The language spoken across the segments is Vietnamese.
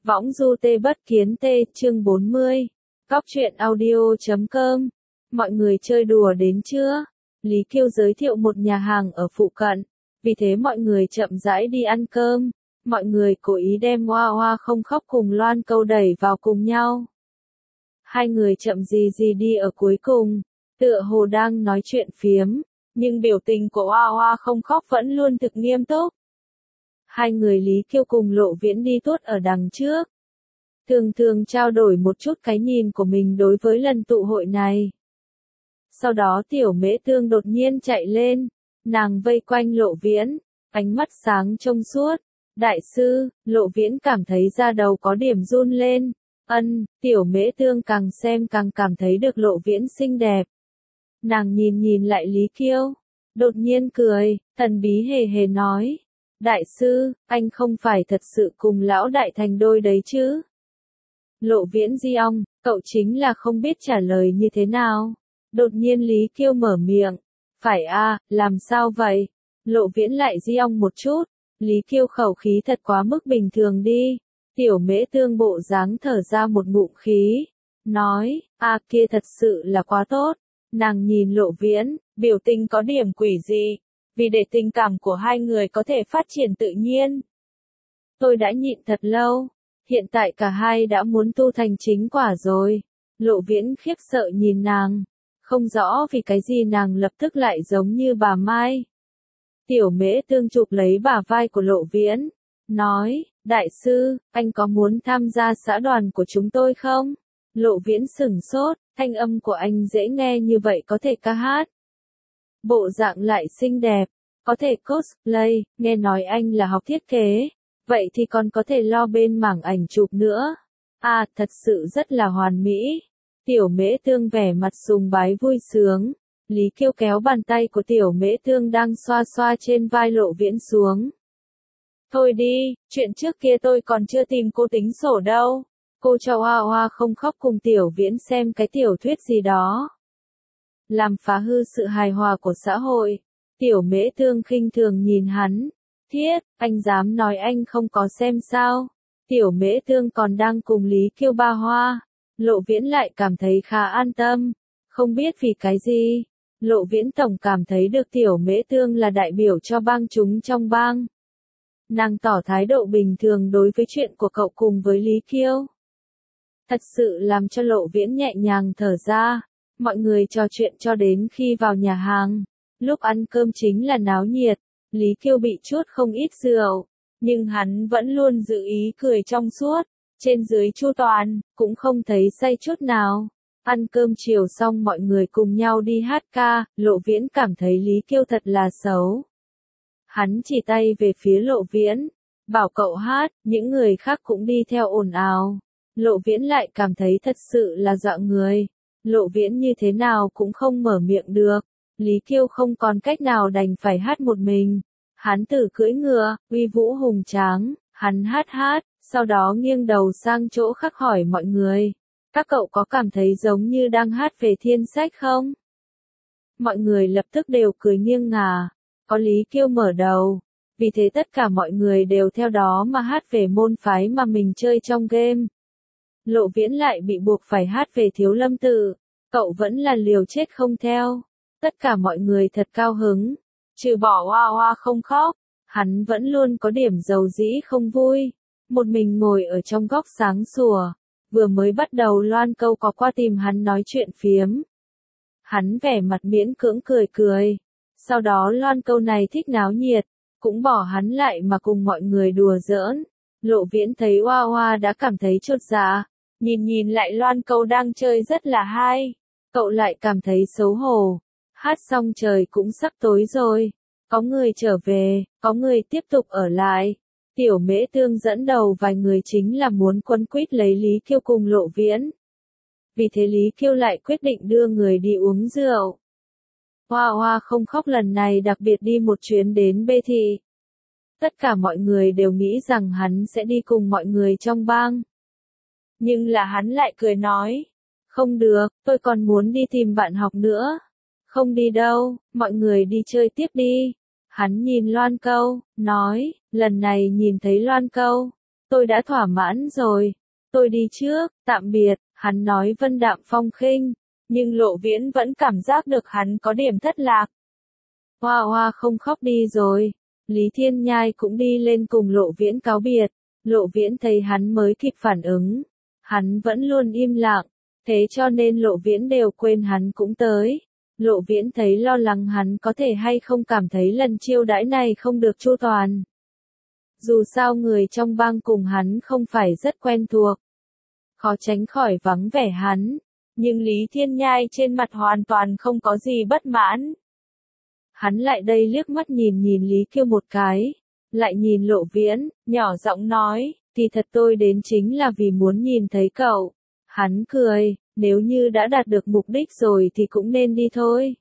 Võng du tê bất kiến tê, chương 40. Cóc truyện audio.com. Mọi người chơi đùa đến chưa? Lý Kiêu giới thiệu một nhà hàng ở phụ cận. Vì thế mọi người chậm rãi đi ăn cơm. Mọi người cố ý đem Hoa Hoa không khóc cùng Loan Câu đẩy vào cùng nhau. Hai người chậm gì đi ở cuối cùng. Tựa hồ đang nói chuyện phiếm. Nhưng biểu tình của Hoa Hoa không khóc vẫn luôn thực nghiêm túc. Hai người Lý Kiêu cùng Lộ Viễn đi tuốt ở đằng trước. Thường trao đổi một chút cái nhìn của mình đối với lần tụ hội này. Sau đó Tiểu Mễ Tương đột nhiên chạy lên. Nàng vây quanh Lộ Viễn, ánh mắt sáng trong suốt. Đại sư, Lộ Viễn cảm thấy da đầu có điểm run lên. Tiểu Mễ Tương càng xem càng cảm thấy được Lộ Viễn xinh đẹp. Nàng nhìn lại Lý Kiêu, đột nhiên cười, thần bí hề nói. Đại sư, anh không phải thật sự cùng lão đại thành đôi đấy chứ? Lộ Viễn di ong, cậu chính là không biết trả lời như thế nào. Đột nhiên Lý Kiêu mở miệng. Phải à, làm sao vậy? Lộ Viễn lại di ong một chút. Lý Kiêu khẩu khí thật quá mức bình thường đi. Tiểu Mễ Tương bộ dáng thở ra một ngụm khí. Nói, kia thật sự là quá tốt. Nàng nhìn Lộ Viễn, biểu tình có điểm quỷ dị. Vì để tình cảm của hai người có thể phát triển tự nhiên. Tôi đã nhịn thật lâu. Hiện tại cả hai đã muốn tu thành chính quả rồi. Lộ Viễn khiếp sợ nhìn nàng. Không rõ vì cái gì nàng lập tức lại giống như bà Mai. Tiểu Mễ Tương chụp lấy bả vai của Lộ Viễn. Nói, đại sư, anh có muốn tham gia xã đoàn của chúng tôi không? Lộ Viễn sửng sốt, thanh âm của anh dễ nghe như vậy có thể ca hát. Bộ dạng lại xinh đẹp, có thể cosplay, nghe nói anh là học thiết kế. Vậy thì còn có thể lo bên mảng ảnh chụp nữa. Thật sự rất là hoàn mỹ. Tiểu Mễ Tương vẻ mặt sùng bái vui sướng. Lý Kiêu kéo bàn tay của Tiểu Mễ Tương đang xoa trên vai Lộ Viễn xuống. Thôi đi, chuyện trước kia tôi còn chưa tìm cô tính sổ đâu. Cô cho Hoa Hoa không khóc cùng Tiểu Viễn xem cái tiểu thuyết gì đó. Làm phá hư sự hài hòa của xã hội. Tiểu Mễ Tương khinh thường nhìn hắn. Thiết, anh dám nói anh không có xem sao? Tiểu Mễ Tương còn đang cùng Lý Kiêu ba hoa. Lộ Viễn lại cảm thấy khá an tâm. Không biết vì cái gì. Lộ Viễn tổng cảm thấy được Tiểu Mễ Tương là đại biểu cho bang chúng trong bang. Nàng tỏ thái độ bình thường đối với chuyện của cậu cùng với Lý Kiêu. Thật sự làm cho Lộ Viễn nhẹ nhàng thở ra. Mọi người trò chuyện cho đến khi vào nhà hàng. Lúc ăn cơm chính là náo nhiệt. Lý Kiêu bị chuốt không ít rượu. Nhưng hắn vẫn luôn giữ ý cười trong suốt. Trên dưới chu toàn, cũng không thấy say chút nào. Ăn cơm chiều xong mọi người cùng nhau đi hát ca. Lộ Viễn cảm thấy Lý Kiêu thật là xấu. Hắn chỉ tay về phía Lộ Viễn. Bảo cậu hát, những người khác cũng đi theo ồn ào. Lộ Viễn lại cảm thấy thật sự là dọa người. Lộ Viễn như thế nào cũng không mở miệng được. Lý Kiêu không còn cách nào đành phải hát một mình. Hắn tự cưỡi ngựa, uy vũ hùng tráng, hắn hát, sau đó nghiêng đầu sang chỗ khác hỏi mọi người. Các cậu có cảm thấy giống như đang hát về thiên sách không? Mọi người lập tức đều cười nghiêng ngả. Có Lý Kiêu mở đầu. Vì thế tất cả mọi người đều theo đó mà hát về môn phái mà mình chơi trong game. Lộ Viễn lại bị buộc phải hát về Thiếu Lâm Tự. Cậu vẫn là liều chết không theo. Tất cả mọi người thật cao hứng. Trừ bỏ Hoa Hoa không khóc. Hắn vẫn luôn có điểm dầu dĩ không vui. Một mình ngồi ở trong góc sáng sủa. Vừa mới bắt đầu Loan Câu có qua tìm hắn nói chuyện phiếm. Hắn vẻ mặt miễn cưỡng cười. Sau đó Loan Câu này thích náo nhiệt. Cũng bỏ hắn lại mà cùng mọi người đùa giỡn. Lộ Viễn thấy Hoa Hoa đã cảm thấy chột dạ. Nhìn lại Loan Câu đang chơi rất là hay. Cậu lại cảm thấy xấu hổ. Hát xong trời cũng sắp tối rồi. Có người trở về, có người tiếp tục ở lại. Tiểu Mễ Tương dẫn đầu vài người chính là muốn quấn quýt lấy Lý Kiêu cùng Lộ Viễn. Vì thế Lý Kiêu lại quyết định đưa người đi uống rượu. Hoa Hoa không khóc lần này đặc biệt đi một chuyến đến Bê Thị. Tất cả mọi người đều nghĩ rằng hắn sẽ đi cùng mọi người trong bang. Nhưng là hắn lại cười nói. Không được, tôi còn muốn đi tìm bạn học nữa. Không đi đâu, mọi người đi chơi tiếp đi. Hắn nhìn Loan Câu, nói, lần này nhìn thấy Loan Câu, Tôi đã thỏa mãn rồi. Tôi đi trước, tạm biệt, hắn nói vân đạm phong khinh, nhưng Lộ Viễn vẫn cảm giác được hắn có điểm thất lạc. Hoa Hoa không khóc đi rồi. Lý Thiên Nhai cũng đi lên cùng Lộ Viễn cáo biệt. Lộ Viễn thấy hắn mới kịp phản ứng. Hắn vẫn luôn im lặng, thế cho nên Lộ Viễn đều quên hắn cũng tới. Lộ Viễn thấy lo lắng hắn có thể hay không cảm thấy lần chiêu đãi này không được chu toàn. Dù sao người trong bang cùng hắn không phải rất quen thuộc. Khó tránh khỏi vắng vẻ hắn. Nhưng Lý Thiên Nhai trên mặt hoàn toàn không có gì bất mãn. Hắn lại đây liếc mắt nhìn Lý Kiêu một cái. Lại nhìn Lộ Viễn, nhỏ giọng nói, thì thật tôi đến chính là vì muốn nhìn thấy cậu. Hắn cười, nếu như đã đạt được mục đích rồi thì cũng nên đi thôi.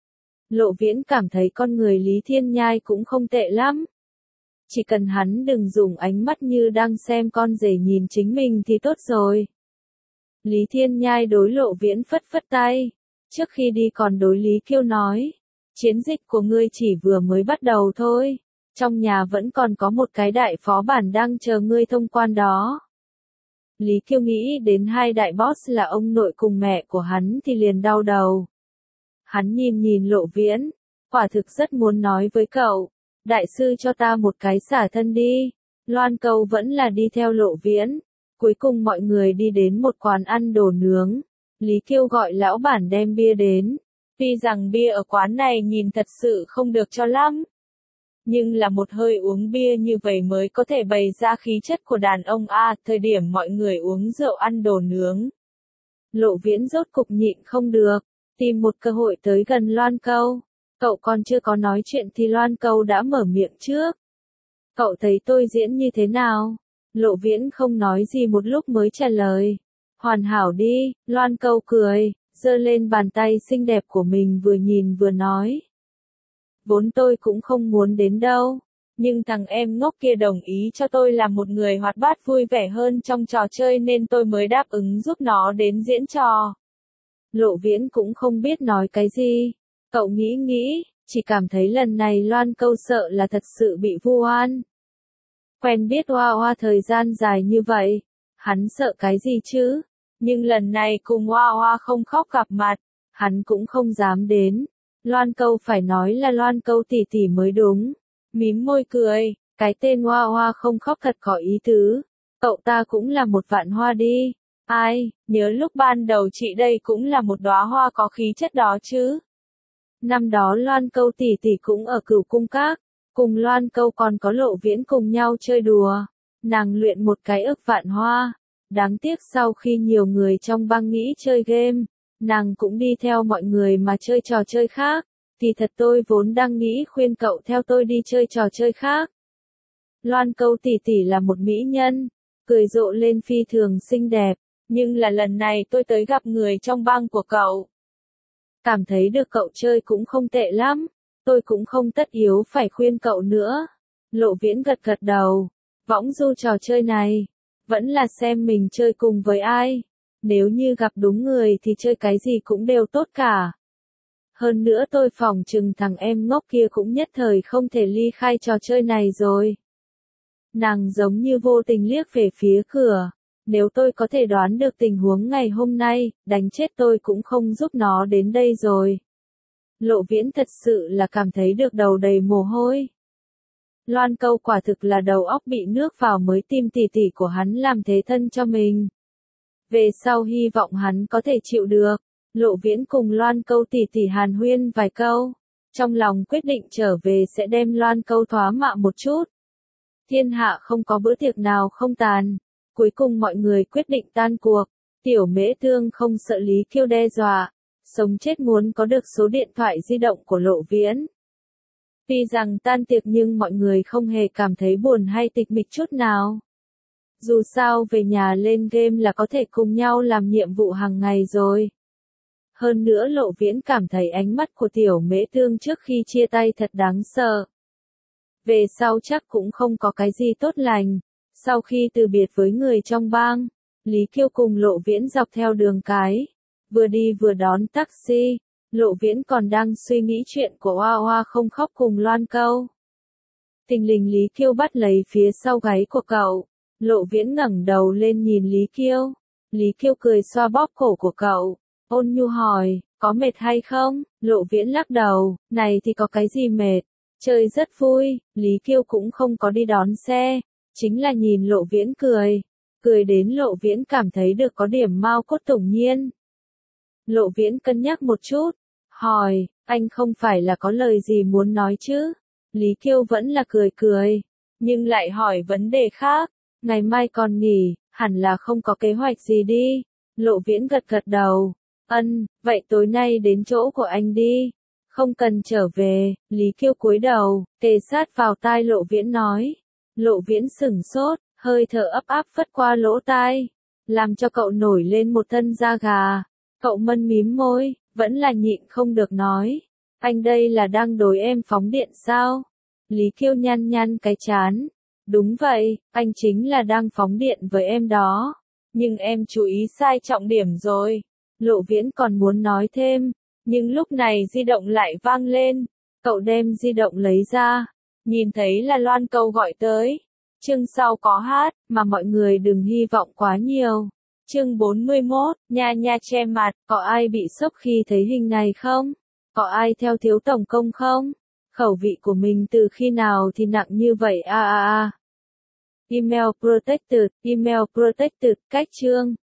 Lộ Viễn cảm thấy con người Lý Thiên Nhai cũng không tệ lắm. Chỉ cần hắn đừng dùng ánh mắt như đang xem con rể nhìn chính mình thì tốt rồi. Lý Thiên Nhai đối Lộ Viễn phất phất tay. Trước khi đi còn đối Lý Kiêu nói. Chiến dịch của ngươi chỉ vừa mới bắt đầu thôi. Trong nhà vẫn còn có một cái đại phó bản đang chờ ngươi thông quan đó. Lý Kiêu nghĩ đến hai đại boss là ông nội cùng mẹ của hắn thì liền đau đầu. Hắn nhìn Lộ Viễn. Quả thực rất muốn nói với cậu. Đại sư cho ta một cái xả thân đi. Loan Câu vẫn là đi theo Lộ Viễn. Cuối cùng mọi người đi đến một quán ăn đồ nướng. Lý Kiêu gọi lão bản đem bia đến. Tuy rằng bia ở quán này nhìn thật sự không được cho lắm. Nhưng là một hơi uống bia như vậy mới có thể bày ra khí chất của đàn ông thời điểm mọi người uống rượu ăn đồ nướng. Lộ Viễn rốt cục nhịn không được. Tìm một cơ hội tới gần Loan Câu. Cậu còn chưa có nói chuyện thì Loan Câu đã mở miệng trước. Cậu thấy tôi diễn như thế nào? Lộ Viễn không nói gì một lúc mới trả lời. Hoàn hảo đi, Loan Câu cười, giơ lên bàn tay xinh đẹp của mình vừa nhìn vừa nói. Vốn tôi cũng không muốn đến đâu. Nhưng thằng em ngốc kia đồng ý cho tôi làm một người hoạt bát vui vẻ hơn trong trò chơi nên tôi mới đáp ứng giúp nó đến diễn trò. Lộ Viễn cũng không biết nói cái gì. Cậu nghĩ, chỉ cảm thấy lần này Loan Câu sợ là thật sự bị vu oan. Quen biết Hoa Hoa thời gian dài như vậy, hắn sợ cái gì chứ? Nhưng lần này cùng Hoa Hoa không khóc gặp mặt, hắn cũng không dám đến. Loan Câu phải nói là Loan Câu tỷ tỷ mới đúng. Mím môi cười, cái tên Hoa Hoa không khóc thật có ý tứ. Cậu ta cũng là một vạn hoa đi. Ai, nhớ lúc ban đầu chị đây cũng là một đóa hoa có khí chất đó chứ. Năm đó Loan Câu tỷ tỷ cũng ở Cửu Cung Các, cùng Loan Câu còn có Lộ Viễn cùng nhau chơi đùa. Nàng luyện một cái ức vạn hoa. Đáng tiếc sau khi nhiều người trong bang nghĩ chơi game, nàng cũng đi theo mọi người mà chơi trò chơi khác. Thì thật tôi vốn đang nghĩ khuyên cậu theo tôi đi chơi trò chơi khác. Loan Câu tỷ tỷ là một mỹ nhân, cười rộ lên phi thường xinh đẹp, nhưng là lần này tôi tới gặp người trong bang của cậu. Cảm thấy được cậu chơi cũng không tệ lắm, tôi cũng không tất yếu phải khuyên cậu nữa. Lộ Viễn gật gật đầu, võng du trò chơi này, vẫn là xem mình chơi cùng với ai. Nếu như gặp đúng người thì chơi cái gì cũng đều tốt cả. Hơn nữa tôi phỏng chừng thằng em ngốc kia cũng nhất thời không thể ly khai trò chơi này rồi. Nàng giống như vô tình liếc về phía cửa. Nếu tôi có thể đoán được tình huống ngày hôm nay, đánh chết tôi cũng không giúp nó đến đây rồi. Lộ Viễn thật sự là cảm thấy được đầu đầy mồ hôi. Loan Câu quả thực là đầu óc bị nước vào mới tìm tỷ tỷ của hắn làm thế thân cho mình. Về sau hy vọng hắn có thể chịu được. Lộ Viễn cùng Loan Câu tỷ tỷ hàn huyên vài câu. Trong lòng quyết định trở về sẽ đem Loan Câu thoá mạ một chút. Thiên hạ không có bữa tiệc nào không tàn. Cuối cùng mọi người quyết định tan cuộc. Tiểu Mễ Thương không sợ Lý Kiêu đe dọa. Sống chết muốn có được số điện thoại di động của Lộ Viễn. Tuy rằng tan tiệc nhưng mọi người không hề cảm thấy buồn hay tịch mịch chút nào. Dù sao về nhà lên game là có thể cùng nhau làm nhiệm vụ hàng ngày rồi. Hơn nữa Lộ Viễn cảm thấy ánh mắt của Tiểu Mễ Thương trước khi chia tay thật đáng sợ. Về sau chắc cũng không có cái gì tốt lành. Sau khi từ biệt với người trong bang, Lý Kiêu cùng Lộ Viễn dọc theo đường cái. Vừa đi vừa đón taxi, Lộ Viễn còn đang suy nghĩ chuyện của Hoa Hoa không khóc cùng Loan Câu. Thình lình Lý Kiêu bắt lấy phía sau gáy của cậu. Lộ Viễn ngẩng đầu lên nhìn Lý Kiêu. Lý Kiêu cười xoa bóp cổ của cậu, ôn nhu hỏi, có mệt hay không? Lộ Viễn lắc đầu, này thì có cái gì mệt, chơi rất vui. Lý Kiêu cũng không có đi đón xe, chính là nhìn Lộ Viễn cười, cười đến Lộ Viễn cảm thấy được có điểm mau cốt tủng nhiên. Lộ Viễn cân nhắc một chút, hỏi, anh không phải là có lời gì muốn nói chứ? Lý Kiêu vẫn là cười cười, nhưng lại hỏi vấn đề khác, ngày mai còn nghỉ, hẳn là không có kế hoạch gì đi. Lộ Viễn gật gật đầu, vậy tối nay đến chỗ của anh đi, không cần trở về. Lý Kiêu cúi đầu, kề sát vào tai Lộ Viễn nói. Lộ Viễn sửng sốt, hơi thở ấp áp phất qua lỗ tai, làm cho cậu nổi lên một thân da gà. Cậu mân mím môi, vẫn là nhịn không được nói, anh đây là đang đối em phóng điện sao? Lý Kiêu nhăn nhăn cái trán, đúng vậy, anh chính là đang phóng điện với em đó, nhưng em chú ý sai trọng điểm rồi. Lộ Viễn còn muốn nói thêm, nhưng lúc này di động lại vang lên, cậu đem di động lấy ra, nhìn thấy là Loan Câu gọi tới. Chương sau có hát, mà mọi người đừng hy vọng quá nhiều. Chương 41, nha nha che mặt, có ai bị sốc khi thấy hình này không? Có ai theo thiếu tổng công không? Khẩu vị của mình từ khi nào thì nặng như vậy Email protected, cách chương.